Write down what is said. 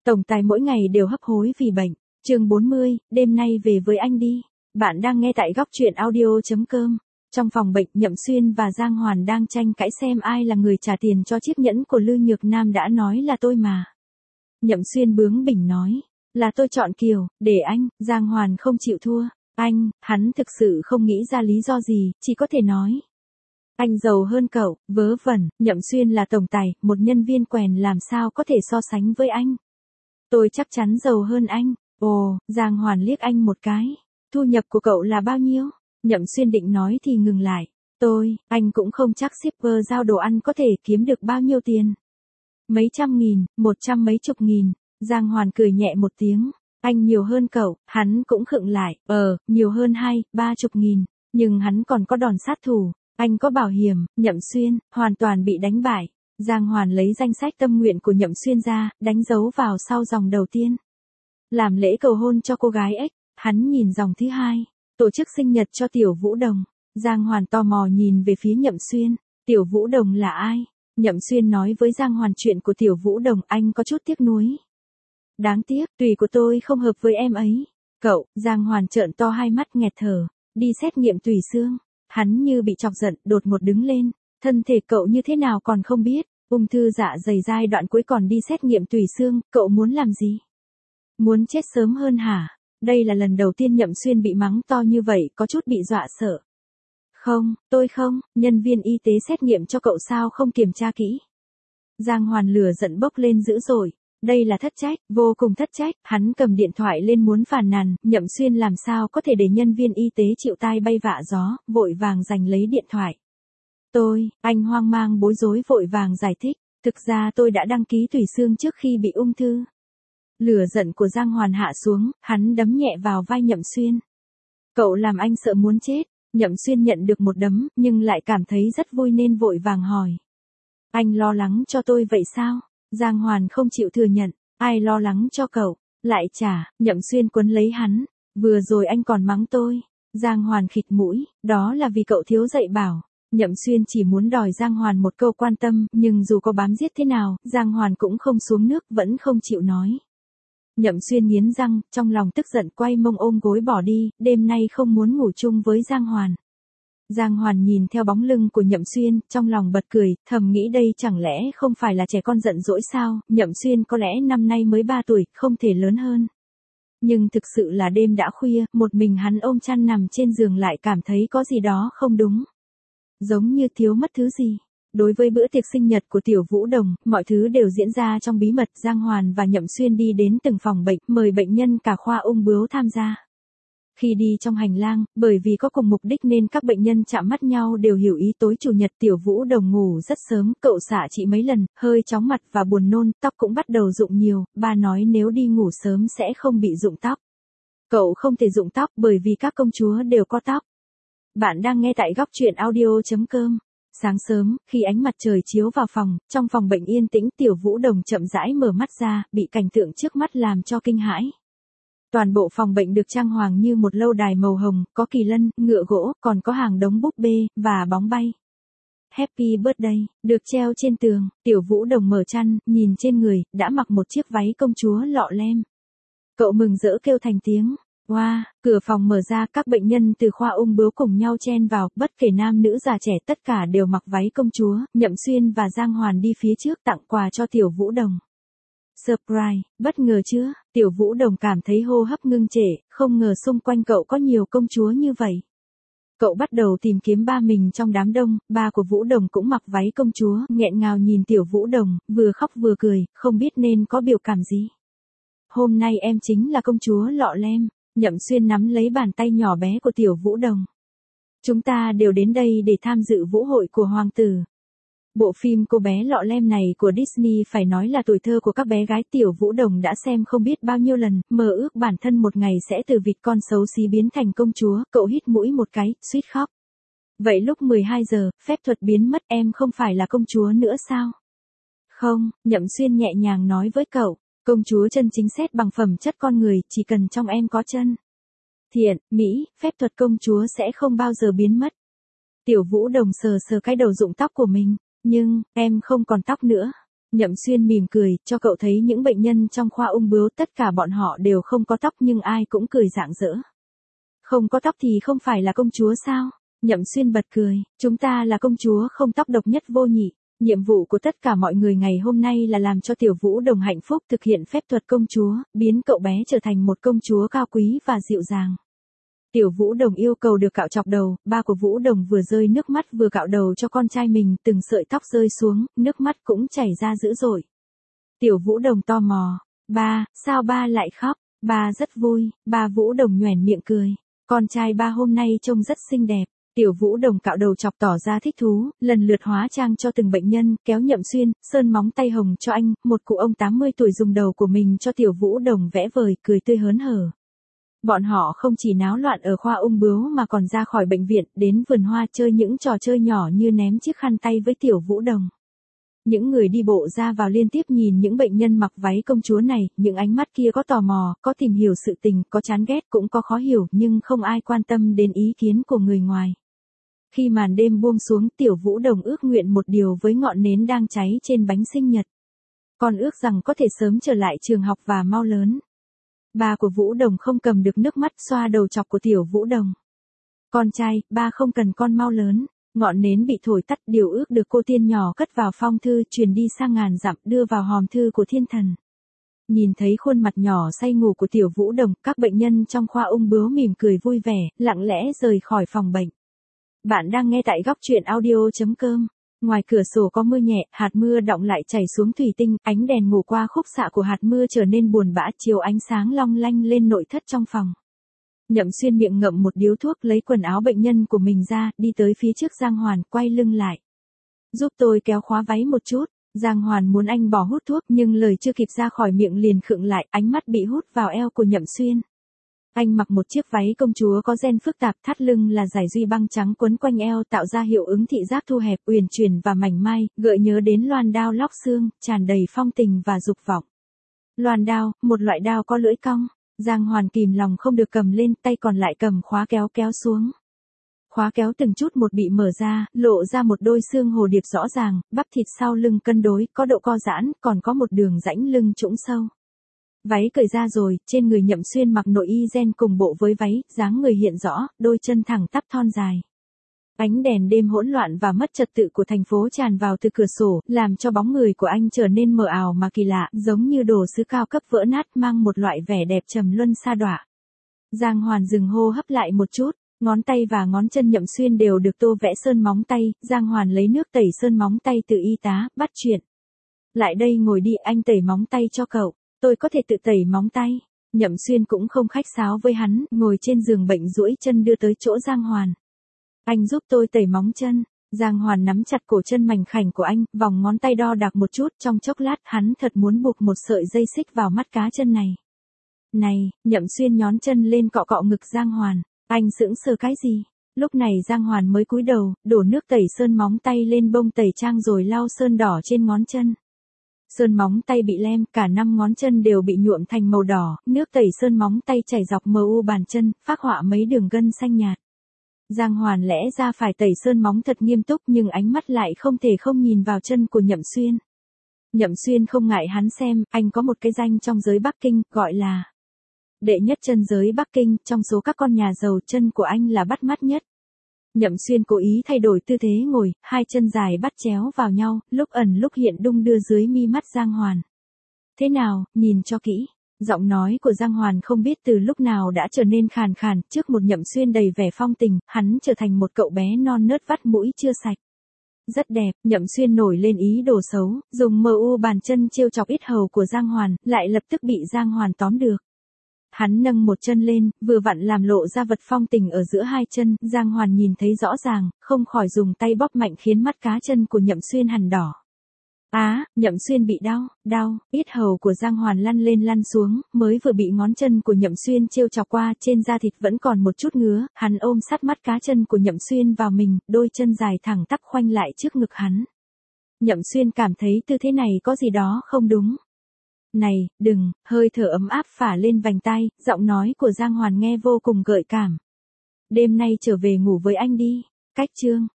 Tổng tài mỗi ngày đều hấp hối vì bệnh. Chương 40, đêm nay về với anh đi. Bạn đang nghe tại góc truyện audio.com. Trong phòng bệnh, Nhậm Xuyên và Giang Hoàn đang tranh cãi xem ai là người trả tiền cho chiếc nhẫn của Lư Nhược Nam. Đã nói là tôi mà. Nhậm Xuyên bướng bỉnh nói, là tôi chọn Kiều, để anh. Giang Hoàn không chịu thua. Hắn thực sự không nghĩ ra lý do gì, chỉ có thể nói. Anh giàu hơn cậu, vớ vẩn. Nhậm Xuyên là tổng tài, một nhân viên quèn làm sao có thể so sánh với anh. Tôi chắc chắn giàu hơn anh. Ồ, Giang Hoàn liếc anh một cái. Thu nhập của cậu là bao nhiêu? Nhậm Xuyên định nói thì ngừng lại. Anh cũng không chắc shipper giao đồ ăn có thể kiếm được bao nhiêu tiền. Mấy trăm nghìn, 100 mấy chục nghìn. Giang Hoàn cười nhẹ một tiếng. Anh nhiều hơn cậu. Hắn cũng khựng lại. Nhiều hơn 2-30 nghìn. Nhưng hắn còn có đòn sát thủ. Anh có bảo hiểm. Nhậm Xuyên hoàn toàn bị đánh bại. Giang Hoàn lấy danh sách tâm nguyện của Nhậm Xuyên ra, đánh dấu vào sau dòng đầu tiên. Làm lễ cầu hôn cho cô gái X. Hắn nhìn dòng thứ hai. Tổ chức sinh nhật cho Tiểu Vũ Đồng. Giang Hoàn tò mò nhìn về phía Nhậm Xuyên. Tiểu Vũ Đồng là ai? Nhậm Xuyên nói với Giang Hoàn chuyện của Tiểu Vũ Đồng. Anh có chút tiếc nuối. Đáng tiếc, tùy của tôi không hợp với em ấy. Cậu, Giang Hoàn trợn to hai mắt nghẹt thở. Đi xét nghiệm tủy xương. Hắn như bị chọc giận, đột ngột đứng lên. Thân thể cậu như thế nào còn không biết. Ung thư dạ dày giai đoạn cuối còn đi xét nghiệm tủy xương. Cậu muốn làm gì? Muốn chết sớm hơn hả? Đây là lần đầu tiên Nhậm Xuyên bị mắng to như vậy, có chút bị dọa sợ. Không, tôi không. Nhân viên y tế xét nghiệm cho cậu sao không kiểm tra kỹ. Giang Hoàn lửa giận bốc lên dữ dội. Đây là thất trách, vô cùng thất trách. Hắn cầm điện thoại lên muốn phàn nàn. Nhậm Xuyên làm sao có thể để nhân viên y tế chịu tai bay vạ gió, vội vàng giành lấy điện thoại. Anh hoang mang bối rối vội vàng giải thích. Thực ra tôi đã đăng ký tủy xương trước khi bị ung thư. Lửa giận của Giang Hoàn hạ xuống, hắn đấm nhẹ vào vai Nhậm Xuyên. Cậu làm anh sợ muốn chết. Nhậm Xuyên nhận được một đấm, nhưng lại cảm thấy rất vui nên vội vàng hỏi. Anh lo lắng cho tôi vậy sao? Giang Hoàn không chịu thừa nhận. Ai lo lắng cho cậu? Lại chả. Nhậm Xuyên quấn lấy hắn. Vừa rồi anh còn mắng tôi. Giang Hoàn khịt mũi. Đó là vì cậu thiếu dạy bảo. Nhậm Xuyên chỉ muốn đòi Giang Hoàn một câu quan tâm, nhưng dù có bám giết thế nào, Giang Hoàn cũng không xuống nước, vẫn không chịu nói. Nhậm Xuyên nghiến răng, trong lòng tức giận quay mông ôm gối bỏ đi, đêm nay không muốn ngủ chung với Giang Hoàn. Giang Hoàn nhìn theo bóng lưng của Nhậm Xuyên, trong lòng bật cười, thầm nghĩ đây chẳng lẽ không phải là trẻ con giận dỗi sao. Nhậm Xuyên có lẽ năm nay mới 3 tuổi, không thể lớn hơn. Nhưng thực sự là đêm đã khuya, một mình hắn ôm chăn nằm trên giường lại cảm thấy có gì đó không đúng. Giống như thiếu mất thứ gì. Đối với bữa tiệc sinh nhật của Tiểu Vũ Đồng, mọi thứ đều diễn ra trong bí mật. Giang Hoàn và Nhậm Xuyên đi đến từng phòng bệnh, mời bệnh nhân cả khoa ung bướu tham gia. Khi đi trong hành lang, bởi vì có cùng mục đích nên các bệnh nhân chạm mắt nhau đều hiểu ý. Tối chủ nhật Tiểu Vũ Đồng ngủ rất sớm, cậu xạ trị mấy lần, hơi chóng mặt và buồn nôn, tóc cũng bắt đầu rụng nhiều. Ba nói nếu đi ngủ sớm sẽ không bị rụng tóc. Cậu không thể rụng tóc bởi vì các công chúa đều có tóc. Bạn đang nghe tại góc truyện audio.com. Sáng sớm, khi ánh mặt trời chiếu vào phòng, trong phòng bệnh yên tĩnh, Tiểu Vũ Đồng chậm rãi mở mắt ra, bị cảnh tượng trước mắt làm cho kinh hãi. Toàn bộ phòng bệnh được trang hoàng như một lâu đài màu hồng, có kỳ lân, ngựa gỗ, còn có hàng đống búp bê, và bóng bay. Happy Birthday, được treo trên tường. Tiểu Vũ Đồng mở chăn, nhìn trên người, đã mặc một chiếc váy công chúa lọ lem. Cậu mừng rỡ kêu thành tiếng. Wow, cửa phòng mở ra, các bệnh nhân từ khoa ung bướu cùng nhau chen vào, bất kể nam nữ già trẻ tất cả đều mặc váy công chúa. Nhậm Xuyên và Giang Hoàn đi phía trước tặng quà cho Tiểu Vũ Đồng. Surprise, bất ngờ chưa? Tiểu Vũ Đồng cảm thấy hô hấp ngưng trệ, không ngờ xung quanh cậu có nhiều công chúa như vậy. Cậu bắt đầu tìm kiếm ba mình trong đám đông, ba của Vũ Đồng cũng mặc váy công chúa, nghẹn ngào nhìn Tiểu Vũ Đồng, vừa khóc vừa cười, không biết nên có biểu cảm gì. Hôm nay em chính là công chúa lọ lem. Nhậm Xuyên nắm lấy bàn tay nhỏ bé của Tiểu Vũ Đồng. Chúng ta đều đến đây để tham dự vũ hội của hoàng tử. Bộ phim Cô bé lọ lem này của Disney phải nói là tuổi thơ của các bé gái. Tiểu Vũ Đồng đã xem không biết bao nhiêu lần, mơ ước bản thân một ngày sẽ từ vịt con xấu xí biến thành công chúa. Cậu hít mũi một cái, suýt khóc. Vậy lúc 12 giờ, phép thuật biến mất, em không phải là công chúa nữa sao? Không, Nhậm Xuyên nhẹ nhàng nói với cậu. Công chúa chân chính xét bằng phẩm chất con người, chỉ cần trong em có chân thiện, mỹ, phép thuật công chúa sẽ không bao giờ biến mất. Tiểu Vũ Đồng sờ sờ cái đầu rụng tóc của mình. Nhưng, em không còn tóc nữa. Nhậm Xuyên mỉm cười, cho cậu thấy những bệnh nhân trong khoa ung bướu tất cả bọn họ đều không có tóc nhưng ai cũng cười rạng rỡ. Không có tóc thì không phải là công chúa sao? Nhậm Xuyên bật cười, chúng ta là công chúa không tóc độc nhất vô nhị. Nhiệm vụ của tất cả mọi người ngày hôm nay là làm cho Tiểu Vũ Đồng hạnh phúc thực hiện phép thuật công chúa, biến cậu bé trở thành một công chúa cao quý và dịu dàng. Tiểu Vũ Đồng yêu cầu được cạo chọc đầu, ba của Vũ Đồng vừa rơi nước mắt vừa cạo đầu cho con trai mình, từng sợi tóc rơi xuống, nước mắt cũng chảy ra dữ dội. Tiểu Vũ Đồng tò mò, ba, sao ba lại khóc? Ba rất vui, ba Vũ Đồng nhoẻn miệng cười. Con trai ba hôm nay trông rất xinh đẹp. Tiểu Vũ Đồng cạo đầu chọc tỏ ra thích thú, lần lượt hóa trang cho từng bệnh nhân, kéo Nhậm Xuyên, sơn móng tay hồng cho anh, một cụ ông 80 tuổi dùng đầu của mình cho Tiểu Vũ Đồng vẽ vời, cười tươi hớn hở. Bọn họ không chỉ náo loạn ở khoa ung bướu mà còn ra khỏi bệnh viện, đến vườn hoa chơi những trò chơi nhỏ như ném chiếc khăn tay với Tiểu Vũ Đồng. Những người đi bộ ra vào liên tiếp nhìn những bệnh nhân mặc váy công chúa này, những ánh mắt kia có tò mò, có tìm hiểu sự tình, có chán ghét cũng có khó hiểu, nhưng không ai quan tâm đến ý kiến của người ngoài. Khi màn đêm buông xuống, Tiểu Vũ Đồng ước nguyện một điều với ngọn nến đang cháy trên bánh sinh nhật. Con ước rằng có thể sớm trở lại trường học và mau lớn. Ba của Vũ Đồng không cầm được nước mắt xoa đầu chọc của Tiểu Vũ Đồng. Con trai, ba không cần con mau lớn. Ngọn nến bị thổi tắt, điều ước được cô tiên nhỏ cất vào phong thư, truyền đi sang ngàn dặm, đưa vào hòm thư của thiên thần. Nhìn thấy khuôn mặt nhỏ say ngủ của Tiểu Vũ Đồng, các bệnh nhân trong khoa ung bướu mỉm cười vui vẻ, lặng lẽ rời khỏi phòng bệnh. Bạn đang nghe tại góc truyện audio.com. Ngoài cửa sổ có mưa nhẹ, hạt mưa đọng lại chảy xuống thủy tinh, ánh đèn ngủ qua khúc xạ của hạt mưa trở nên buồn bã, chiếu ánh sáng long lanh lên nội thất trong phòng. Nhậm Xuyên miệng ngậm một điếu thuốc, lấy quần áo bệnh nhân của mình ra, đi tới phía trước Giang Hoàn, quay lưng lại. Giúp tôi kéo khóa váy một chút. Giang Hoàn muốn anh bỏ hút thuốc nhưng lời chưa kịp ra khỏi miệng liền khựng lại, ánh mắt bị hút vào eo của Nhậm Xuyên. Anh mặc một chiếc váy công chúa có ren phức tạp, thắt lưng là dải duy băng trắng quấn quanh eo tạo ra hiệu ứng thị giác thu hẹp, uyển chuyển và mảnh mai, gợi nhớ đến loan đao lóc xương, tràn đầy phong tình và dục vọng. Loan đao, một loại đao có lưỡi cong. Giang Hoàn kìm lòng không được cầm lên, tay còn lại cầm khóa kéo kéo xuống. Khóa kéo từng chút một bị mở ra, lộ ra một đôi xương hồ điệp rõ ràng, bắp thịt sau lưng cân đối, có độ co giãn, còn có một đường rãnh lưng trũng sâu. Váy cởi ra rồi, trên người Nhậm Xuyên mặc nội y ren cùng bộ với váy, dáng người hiện rõ, đôi chân thẳng tắp thon dài. Ánh đèn đêm hỗn loạn và mất trật tự của thành phố tràn vào từ cửa sổ, làm cho bóng người của anh trở nên mờ ảo mà kỳ lạ, giống như đồ sứ cao cấp vỡ nát, mang một loại vẻ đẹp trầm luân sa đọa. Giang Hoàn dừng hô hấp lại một chút, ngón tay và ngón chân Nhậm Xuyên đều được tô vẽ sơn móng tay, Giang Hoàn lấy nước tẩy sơn móng tay từ y tá, bắt chuyện. Lại đây ngồi đi, anh tẩy móng tay cho cậu. Tôi có thể tự tẩy móng tay. Nhậm Xuyên cũng không khách sáo với hắn, ngồi trên giường bệnh duỗi chân đưa tới chỗ Giang Hoàn. Anh giúp tôi tẩy móng chân. Giang Hoàn nắm chặt cổ chân mảnh khảnh của anh, vòng ngón tay đo đạc một chút, trong chốc lát hắn thật muốn buộc một sợi dây xích vào mắt cá chân này. Này, Nhậm Xuyên nhón chân lên cọ cọ ngực Giang Hoàn. Anh sững sờ cái gì? Lúc này Giang Hoàn mới cúi đầu, đổ nước tẩy sơn móng tay lên bông tẩy trang rồi lau sơn đỏ trên ngón chân. Sơn móng tay bị lem, cả 5 ngón chân đều bị nhuộm thành màu đỏ, nước tẩy sơn móng tay chảy dọc mờ u bàn chân, phác họa mấy đường gân xanh nhạt. Giang Hoàn lẽ ra phải tẩy sơn móng thật nghiêm túc nhưng ánh mắt lại không thể không nhìn vào chân của Nhậm Xuyên. Nhậm Xuyên không ngại hắn xem, anh có một cái danh trong giới Bắc Kinh, gọi là đệ nhất chân giới Bắc Kinh, trong số các con nhà giàu chân của anh là bắt mắt nhất. Nhậm Xuyên cố ý thay đổi tư thế ngồi, hai chân dài bắt chéo vào nhau, lúc ẩn lúc hiện đung đưa dưới mi mắt Giang Hoàn. Thế nào, nhìn cho kỹ. Giọng nói của Giang Hoàn không biết từ lúc nào đã trở nên khàn khàn, trước một Nhậm Xuyên đầy vẻ phong tình, hắn trở thành một cậu bé non nớt vắt mũi chưa sạch. Rất đẹp, Nhậm Xuyên nổi lên ý đồ xấu, dùng mờ u bàn chân trêu chọc yết hầu của Giang Hoàn, lại lập tức bị Giang Hoàn tóm được. Hắn nâng một chân lên, vừa vặn làm lộ ra vật phong tình ở giữa hai chân, Giang Hoàn nhìn thấy rõ ràng, không khỏi dùng tay bóp mạnh khiến mắt cá chân của Nhậm Xuyên hằn đỏ. Nhậm Xuyên bị đau, yết hầu của Giang Hoàn lăn lên lăn xuống, mới vừa bị ngón chân của Nhậm Xuyên trêu chọc qua, trên da thịt vẫn còn một chút ngứa, hắn ôm sát mắt cá chân của Nhậm Xuyên vào mình, đôi chân dài thẳng tắp khoanh lại trước ngực hắn. Nhậm Xuyên cảm thấy tư thế này có gì đó không đúng. Này, đừng, hơi thở ấm áp phả lên vành tai, giọng nói của Giang Hoàn nghe vô cùng gợi cảm. Đêm nay trở về ngủ với anh đi. Cách chương.